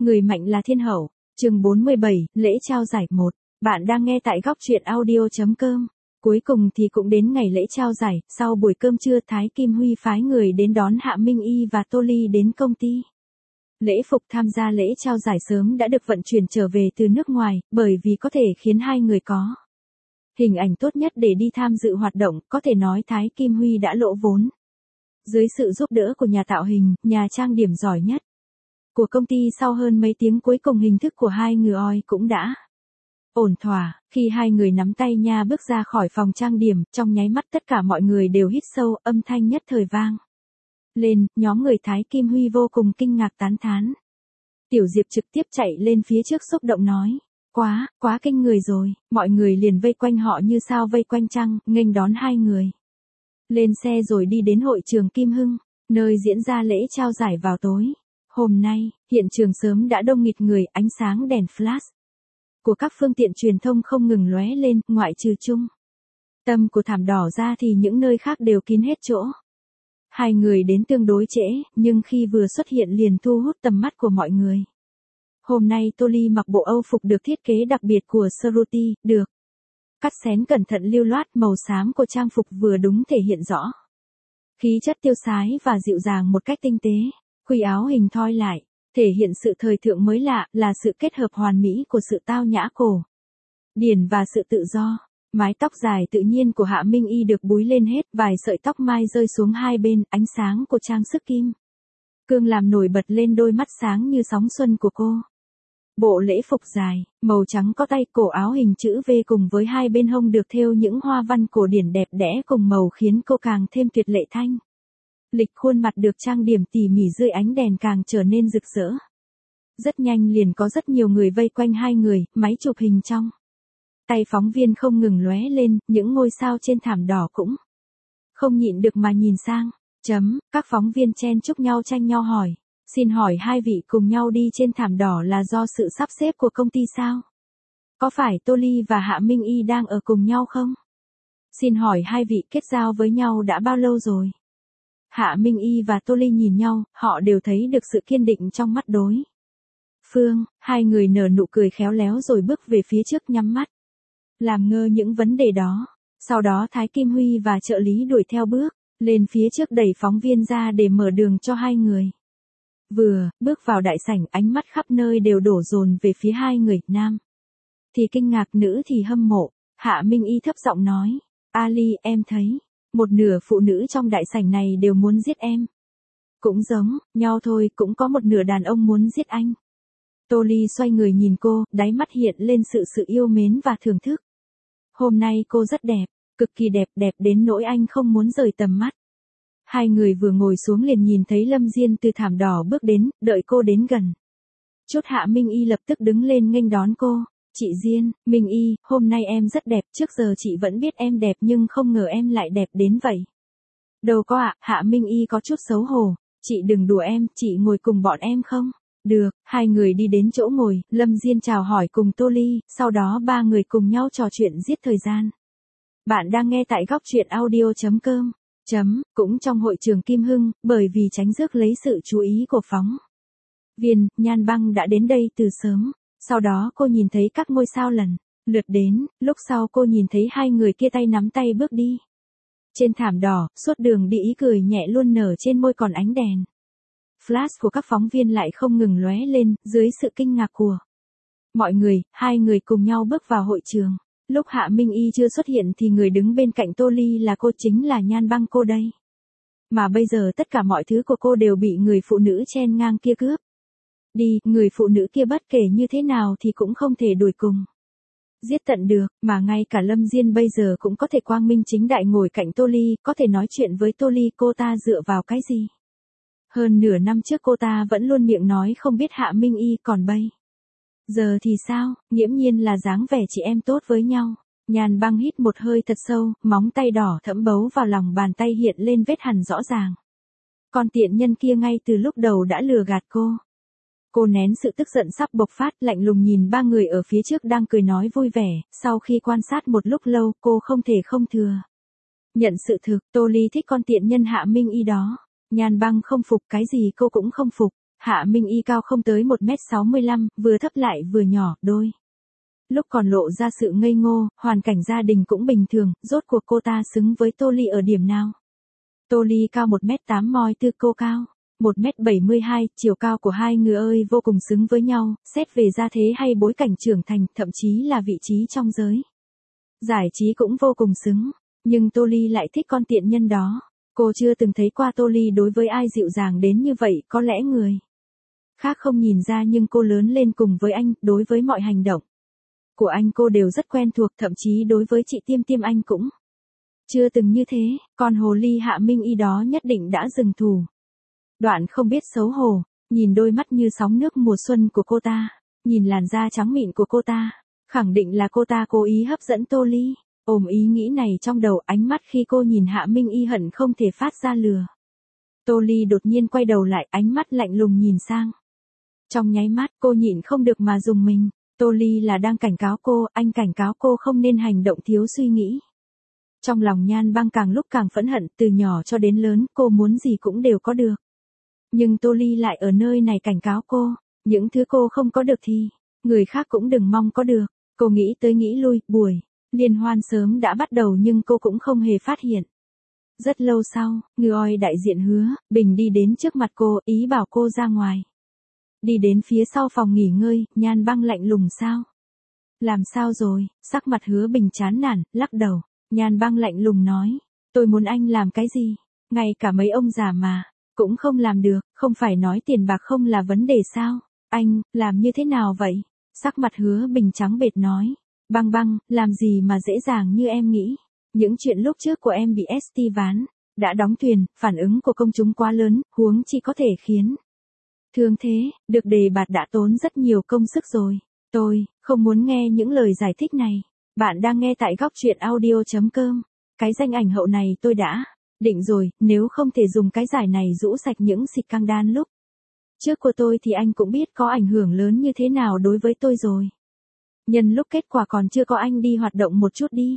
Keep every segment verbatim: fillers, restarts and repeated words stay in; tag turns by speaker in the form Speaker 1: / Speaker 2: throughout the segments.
Speaker 1: Người mạnh là thiên hậu. Chương bốn mươi bảy, lễ trao giải một. Bạn đang nghe tại góc truyện audio chấm com. Cuối cùng thì cũng đến ngày lễ trao giải, sau buổi cơm trưa Thái Kim Huy phái người đến đón Hạ Minh Y và Tô Ly đến công ty. Lễ phục tham gia lễ trao giải sớm đã được vận chuyển trở về từ nước ngoài, bởi vì có thể khiến hai người có hình ảnh tốt nhất để đi tham dự hoạt động, có thể nói Thái Kim Huy đã lỗ vốn. Dưới sự giúp đỡ của nhà tạo hình, nhà trang điểm giỏi nhất của công ty, sau hơn mấy tiếng cuối cùng hình thức của hai người oi cũng đã ổn thỏa. Khi hai người nắm tay nha bước ra khỏi phòng trang điểm, trong nháy mắt tất cả mọi người đều hít sâu, âm thanh nhất thời vang lên, nhóm người Thái Kim Huy vô cùng kinh ngạc tán thán. Tiểu Diệp trực tiếp chạy lên phía trước xúc động nói, quá, quá kinh người rồi, mọi người liền vây quanh họ như sao vây quanh trăng, nghênh đón hai người lên xe rồi đi đến hội trường Kim Hưng, nơi diễn ra lễ trao giải vào tối hôm nay. Hiện trường sớm đã đông nghịt người, ánh sáng đèn flash của các phương tiện truyền thông không ngừng lóe lên, ngoại trừ trung tâm của thảm đỏ ra thì những nơi khác đều kín hết chỗ. Hai người đến tương đối trễ, nhưng khi vừa xuất hiện liền thu hút tầm mắt của mọi người. Hôm nay Tô Ly mặc bộ Âu phục được thiết kế đặc biệt của Ceruti, được cắt xén cẩn thận lưu loát, màu xám của trang phục vừa đúng thể hiện rõ khí chất tiêu sái và dịu dàng một cách tinh tế. Khuy áo hình thoi lại, thể hiện sự thời thượng mới lạ, là sự kết hợp hoàn mỹ của sự tao nhã cổ điển và sự tự do. Mái tóc dài tự nhiên của Hạ Minh Y được búi lên hết, vài sợi tóc mai rơi xuống hai bên, ánh sáng của trang sức kim cương làm nổi bật lên đôi mắt sáng như sóng xuân của cô. Bộ lễ phục dài, màu trắng có tay, cổ áo hình chữ V cùng với hai bên hông được thêu những hoa văn cổ điển đẹp đẽ cùng màu khiến cô càng thêm tuyệt lệ thanh lịch. Khuôn mặt được trang điểm tỉ mỉ dưới ánh đèn càng trở nên rực rỡ. Rất nhanh liền có rất nhiều người vây quanh hai người, máy chụp hình trong tay phóng viên không ngừng lóe lên, những ngôi sao trên thảm đỏ cũng không nhịn được mà nhìn sang. Chấm, các phóng viên chen chúc nhau tranh nhau hỏi, xin hỏi hai vị cùng nhau đi trên thảm đỏ là do sự sắp xếp của công ty sao? Có phải Tô Ly và Hạ Minh Y đang ở cùng nhau không? Xin hỏi hai vị kết giao với nhau đã bao lâu rồi? Hạ Minh Y và Tô Ly nhìn nhau, họ đều thấy được sự kiên định trong mắt đối phương. Hai người nở nụ cười khéo léo rồi bước về phía trước nhắm mắt làm ngơ những vấn đề đó. Sau đó Thái Kim Huy và trợ lý đuổi theo bước lên phía trước đẩy phóng viên ra để mở đường cho hai người. Vừa bước vào đại sảnh, ánh mắt khắp nơi đều đổ dồn về phía hai người, nam thì kinh ngạc, nữ thì hâm mộ. Hạ Minh Y thấp giọng nói, Ali, em thấy một nửa phụ nữ trong đại sảnh này đều muốn giết em. Cũng giống nhau thôi, cũng có một nửa đàn ông muốn giết anh. Tô Ly xoay người nhìn cô, đáy mắt hiện lên sự sự yêu mến và thưởng thức. Hôm nay cô rất đẹp, cực kỳ đẹp, đẹp đến nỗi anh không muốn rời tầm mắt. Hai người vừa ngồi xuống liền nhìn thấy Lâm Diên từ thảm đỏ bước đến, đợi cô đến gần chút Hạ Minh Y lập tức đứng lên nghênh đón cô. Chị Diên, Minh Y, hôm nay em rất đẹp, trước giờ chị vẫn biết em đẹp nhưng không ngờ em lại đẹp đến vậy. Đâu có ạ, Hạ Minh Y có chút xấu hổ, chị đừng đùa em, chị ngồi cùng bọn em không? Được, hai người đi đến chỗ ngồi, Lâm Diên chào hỏi cùng Tô Ly, sau đó ba người cùng nhau trò chuyện giết thời gian. Bạn đang nghe tại góc truyện audio chấm com. Chấm, cũng trong hội trường Kim Hưng, bởi vì tránh rước lấy sự chú ý của phóng viên, Nhan Băng đã đến đây từ sớm. Sau đó cô nhìn thấy các ngôi sao lần lượt đến, lúc sau cô nhìn thấy hai người kia tay nắm tay bước đi trên thảm đỏ, suốt đường đi ý cười nhẹ luôn nở trên môi, còn ánh đèn flash của các phóng viên lại không ngừng lóe lên. Dưới sự kinh ngạc của mọi người, hai người cùng nhau bước vào hội trường. Lúc Hạ Minh Y chưa xuất hiện thì người đứng bên cạnh Tô Ly là cô, chính là Nhan Băng cô đây. Mà bây giờ tất cả mọi thứ của cô đều bị người phụ nữ chen ngang kia cướp đi, người phụ nữ kia bất kể như thế nào thì cũng không thể đuổi cùng giết tận được, mà ngay cả Lâm Diên bây giờ cũng có thể quang minh chính đại ngồi cạnh Tô Ly, có thể nói chuyện với Tô Ly. Cô ta dựa vào cái gì? Hơn nửa năm trước cô ta vẫn luôn miệng nói không biết Hạ Minh Y, còn bây giờ thì sao? Nghiễm nhiên là dáng vẻ chị em tốt với nhau. Nhan Băng hít một hơi thật sâu, móng tay đỏ thẫm bấu vào lòng bàn tay hiện lên vết hằn rõ ràng. Con tiện nhân kia ngay từ lúc đầu đã lừa gạt cô. Cô nén sự tức giận sắp bộc phát, lạnh lùng nhìn ba người ở phía trước đang cười nói vui vẻ. Sau khi quan sát một lúc lâu, cô không thể không thừa nhận sự thực, Tô Ly thích con tiện nhân Hạ Minh Y đó. Nhan Băng không phục, cái gì cô cũng không phục. Hạ Minh Y cao không tới một mét sáu mươi lăm, vừa thấp lại vừa nhỏ, đôi. Lúc còn lộ ra sự ngây ngô, hoàn cảnh gia đình cũng bình thường, rốt cuộc cô ta xứng với Tô Ly ở điểm nào? Tô Ly cao một mét tám moi tư cô cao. một mét bảy mươi hai, chiều cao của hai người ơi vô cùng xứng với nhau, xét về gia thế hay bối cảnh trưởng thành, thậm chí là vị trí trong giới giải trí cũng vô cùng xứng. Nhưng Tô Ly lại thích con tiện nhân đó. Cô chưa từng thấy qua Tô Ly đối với ai dịu dàng đến như vậy, có lẽ người khác không nhìn ra nhưng cô lớn lên cùng với anh, đối với mọi hành động của anh cô đều rất quen thuộc, thậm chí đối với chị Tiêm Tiêm anh cũng chưa từng như thế, còn hồ ly Hạ Minh Y đó nhất định đã dừng thủ đoạn không biết xấu hổ, nhìn đôi mắt như sóng nước mùa xuân của cô ta, nhìn làn da trắng mịn của cô ta, khẳng định là cô ta cố ý hấp dẫn Tô Ly. Ôm ý nghĩ này trong đầu, ánh mắt khi cô nhìn Hạ Minh Y hận không thể phát ra lửa. Tô Ly đột nhiên quay đầu lại, ánh mắt lạnh lùng nhìn sang. Trong nháy mắt cô nhịn không được mà dùng mình. Tô Ly là đang cảnh cáo cô, anh cảnh cáo cô không nên hành động thiếu suy nghĩ. Trong lòng Nhan Băng càng lúc càng phẫn hận, từ nhỏ cho đến lớn, cô muốn gì cũng đều có được. Nhưng Tô Ly lại ở nơi này cảnh cáo cô, những thứ cô không có được thì, người khác cũng đừng mong có được. Cô nghĩ tới nghĩ lui, buổi liên hoan sớm đã bắt đầu nhưng cô cũng không hề phát hiện. Rất lâu sau, người oi đại diện Hứa Bình đi đến trước mặt cô, ý bảo cô ra ngoài. Đi đến phía sau phòng nghỉ ngơi, Nhan Băng lạnh lùng sao? Làm sao rồi? Sắc mặt Hứa Bình chán nản, lắc đầu. Nhan Băng lạnh lùng nói, tôi muốn anh làm cái gì? Ngay cả mấy ông già mà cũng không làm được, không phải nói tiền bạc không là vấn đề sao? Anh, làm như thế nào vậy? Sắc mặt Hứa Bình trắng bệch nói, Băng Băng, làm gì mà dễ dàng như em nghĩ. Những chuyện lúc trước của em bị ét tê ván đã đóng thuyền, phản ứng của công chúng quá lớn, huống chi có thể khiến thương thế, được đề bạt đã tốn rất nhiều công sức rồi. Tôi không muốn nghe những lời giải thích này. Bạn đang nghe tại góc truyện audio chấm com. Cái danh ảnh hậu này tôi đã định rồi, nếu không thể dùng cái giải này rũ sạch những xịt căng đan lúc trước của tôi thì anh cũng biết có ảnh hưởng lớn như thế nào đối với tôi rồi. Nhân lúc kết quả còn chưa có, anh đi hoạt động một chút đi.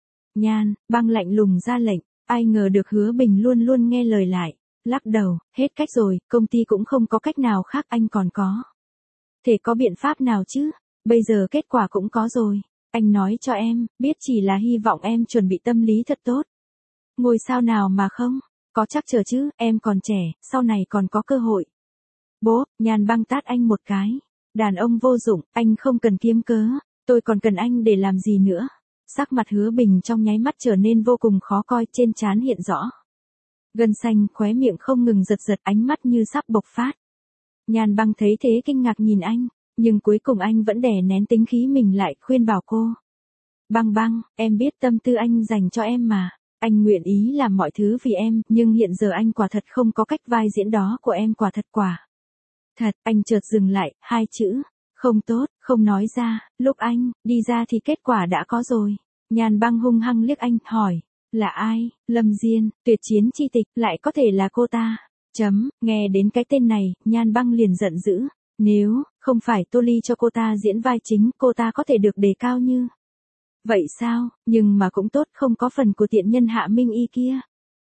Speaker 1: Nhan Băng lạnh lùng ra lệnh, ai ngờ được Hứa Bình luôn luôn nghe lời lại, lắc đầu, hết cách rồi, công ty cũng không có cách nào khác, anh còn có thể có biện pháp nào chứ, bây giờ kết quả cũng có rồi, anh nói cho em, biết chỉ là hy vọng em chuẩn bị tâm lý thật tốt. Ngôi sao nào mà không, có chắc chờ chứ, em còn trẻ, sau này còn có cơ hội. Bố, Nhan Băng tát anh một cái, đàn ông vô dụng, anh không cần kiếm cớ, tôi còn cần anh để làm gì nữa. Sắc mặt Hứa Bình trong nháy mắt trở nên vô cùng khó coi, trên trán hiện rõ gân xanh, khóe miệng không ngừng giật giật, ánh mắt như sắp bộc phát. Nhan Băng thấy thế kinh ngạc nhìn anh, nhưng cuối cùng anh vẫn đè nén tính khí mình lại, khuyên bảo cô. Băng Băng, em biết tâm tư anh dành cho em mà, anh nguyện ý làm mọi thứ vì em, nhưng hiện giờ anh quả thật không có cách, vai diễn đó của em quả thật quả. Thật, anh chợt dừng lại, hai chữ, không tốt, không nói ra, lúc anh đi ra thì kết quả đã có rồi. Nhan Băng hung hăng liếc anh, hỏi, là ai? Lâm Diên, tuyệt chiến chi tịch, lại có thể là cô ta. Chấm, nghe đến cái tên này, Nhan Băng liền giận dữ, nếu không phải Tô Ly cho cô ta diễn vai chính, cô ta có thể được đề cao như vậy sao? Nhưng mà cũng tốt, không có phần của tiện nhân Hạ Minh Y kia.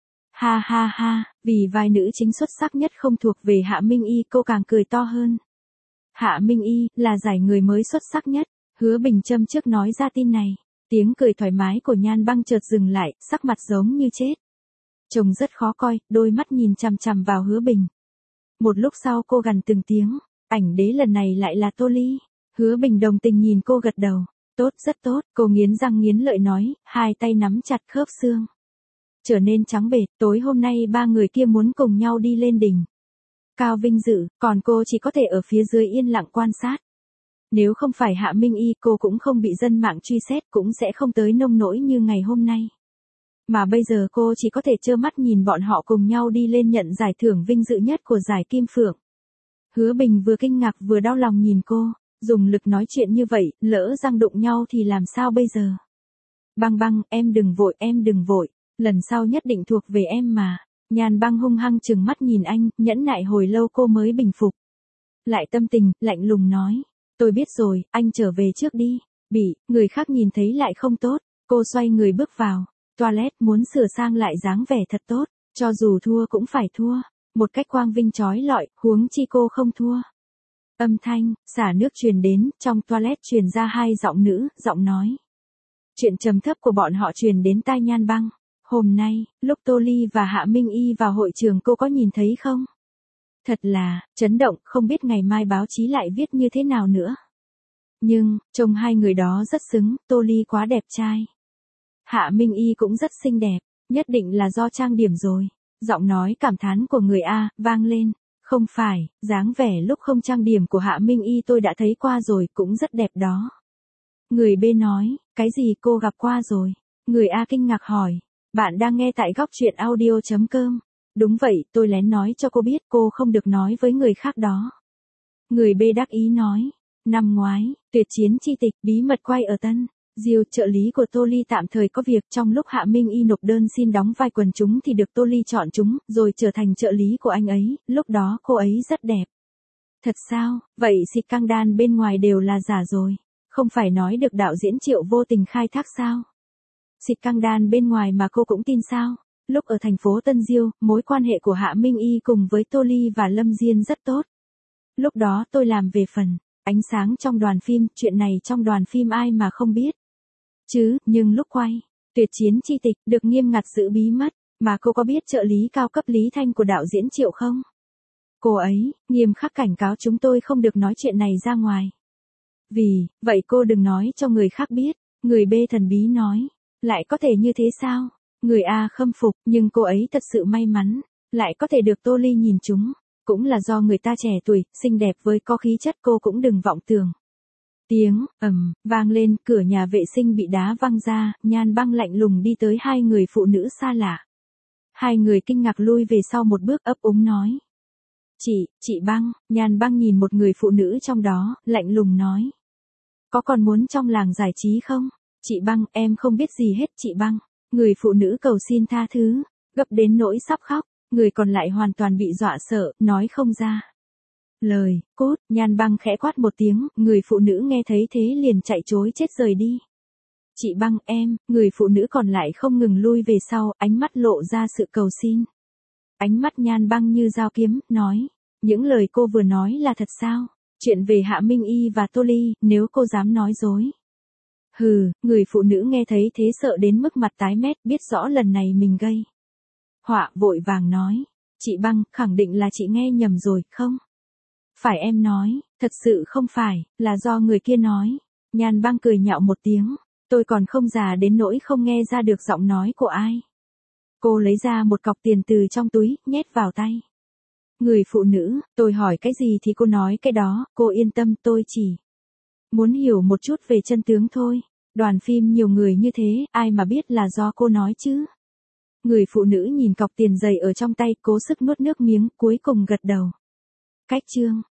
Speaker 1: Ha ha ha, vì vai nữ chính xuất sắc nhất không thuộc về Hạ Minh Y, cô càng cười to hơn. Hạ Minh Y là giải người mới xuất sắc nhất. Hứa Bình châm trước nói ra tin này, tiếng cười thoải mái của Nhan Băng chợt dừng lại, sắc mặt giống như chết. Trông rất khó coi, đôi mắt nhìn chằm chằm vào Hứa Bình. Một lúc sau cô gằn từng tiếng, ảnh đế lần này lại là Tô Ly. Hứa Bình đồng tình nhìn cô gật đầu, tốt, rất tốt, cô nghiến răng nghiến lợi nói, hai tay nắm chặt khớp xương trở nên trắng bệch. Tối hôm nay ba người kia muốn cùng nhau đi lên đỉnh cao vinh dự, còn cô chỉ có thể ở phía dưới yên lặng quan sát. Nếu không phải Hạ Minh Y, cô cũng không bị dân mạng truy xét, cũng sẽ không tới nông nỗi như ngày hôm nay. Mà bây giờ cô chỉ có thể trơ mắt nhìn bọn họ cùng nhau đi lên nhận giải thưởng vinh dự nhất của giải Kim Phượng. Hứa Bình vừa kinh ngạc vừa đau lòng nhìn cô, dùng lực nói chuyện như vậy, lỡ răng đụng nhau thì làm sao bây giờ? Băng Băng, em đừng vội, em đừng vội, lần sau nhất định thuộc về em mà. Nhan Băng hung hăng trừng mắt nhìn anh, nhẫn nại hồi lâu cô mới bình phục lại tâm tình, lạnh lùng nói, tôi biết rồi, anh trở về trước đi. Bị người khác nhìn thấy lại không tốt, cô xoay người bước vào toilet, muốn sửa sang lại dáng vẻ thật tốt, cho dù thua cũng phải thua. một cách quang vinh chói lọi, huống chi cô không thua. Âm thanh, xả nước truyền đến, trong toilet truyền ra hai giọng nữ, giọng nói. Chuyện trầm thấp của bọn họ truyền đến tai Nhan Băng. Hôm nay, lúc Tô Ly và Hạ Minh Y vào hội trường cô có nhìn thấy không? Thật là, chấn động, không biết ngày mai báo chí lại viết như thế nào nữa. Nhưng, trông hai người đó rất xứng, Tô Ly quá đẹp trai. Hạ Minh Y cũng rất xinh đẹp, nhất định là do trang điểm rồi. Giọng nói cảm thán của người A, vang lên. Không phải, dáng vẻ lúc không trang điểm của Hạ Minh Y tôi đã thấy qua rồi, cũng rất đẹp đó. Người B nói, cái gì cô gặp qua rồi? Người A kinh ngạc hỏi, bạn đang nghe tại góc truyện audio chấm com. Đúng vậy, tôi lén nói cho cô biết cô không được nói với người khác đó. Người B đắc ý nói, năm ngoái, tuyệt chiến chi tịch, bí mật quay ở Tân Diêu, trợ lý của Tô Ly tạm thời có việc, trong lúc Hạ Minh Y nộp đơn xin đóng vai quần chúng thì được Tô Ly chọn chúng, rồi trở thành trợ lý của anh ấy, lúc đó cô ấy rất đẹp. Thật sao, vậy xịt căng đan bên ngoài đều là giả rồi, không phải nói được đạo diễn Triệu vô tình khai thác sao? Xịt căng đan bên ngoài mà cô cũng tin sao? Lúc ở thành phố Tân Diêu, mối quan hệ của Hạ Minh Y cùng với Tô Ly và Lâm Diên rất tốt. Lúc đó tôi làm về phần ánh sáng trong đoàn phim, chuyện này trong đoàn phim ai mà không biết. Chứ, nhưng lúc quay, tuyệt chiến chi tịch, được nghiêm ngặt giữ bí mật, mà cô có biết trợ lý cao cấp Lý Thanh của đạo diễn Triệu không? Cô ấy, nghiêm khắc cảnh cáo chúng tôi không được nói chuyện này ra ngoài. Vì, vậy cô đừng nói cho người khác biết, người B thần bí nói, lại có thể như thế sao? Người A khâm phục, nhưng cô ấy thật sự may mắn, lại có thể được Tô Ly nhìn chúng, cũng là do người ta trẻ tuổi, xinh đẹp với có khí chất, cô cũng đừng vọng tưởng. Tiếng, ầm, vang lên, cửa nhà vệ sinh bị đá văng ra, Nhan Băng lạnh lùng đi tới hai người phụ nữ xa lạ. Hai người kinh ngạc lui về sau một bước, ấp úng nói. Chị, chị Băng, Nhan Băng nhìn một người phụ nữ trong đó, lạnh lùng nói. Có còn muốn trong làng giải trí không? Chị Băng, em không biết gì hết chị Băng. Người phụ nữ cầu xin tha thứ, gấp đến nỗi sắp khóc, người còn lại hoàn toàn bị dọa sợ, nói không ra lời. Cút, Nhan Băng khẽ quát một tiếng, người phụ nữ nghe thấy thế liền chạy trối chết rời đi. Chị Băng em, người phụ nữ còn lại không ngừng lui về sau, ánh mắt lộ ra sự cầu xin. Ánh mắt Nhan Băng như dao kiếm, nói, những lời cô vừa nói là thật sao? Chuyện về Hạ Minh Y và Tô Ly, nếu cô dám nói dối. Hừ, người phụ nữ nghe thấy thế sợ đến mức mặt tái mét, biết rõ lần này mình gây họa, vội vàng nói, chị Băng, khẳng định là chị nghe nhầm rồi, không? Phải em nói, thật sự không phải, là do người kia nói. Nhan Băng cười nhạo một tiếng, tôi còn không già đến nỗi không nghe ra được giọng nói của ai. Cô lấy ra một cọc tiền từ trong túi, nhét vào tay. Người phụ nữ, tôi hỏi cái gì thì cô nói cái đó, cô yên tâm, tôi chỉ muốn hiểu một chút về chân tướng thôi. Đoàn phim nhiều người như thế, ai mà biết là do cô nói chứ. Người phụ nữ nhìn cọc tiền dày ở trong tay, cố sức nuốt nước miếng, cuối cùng gật đầu. Cách chương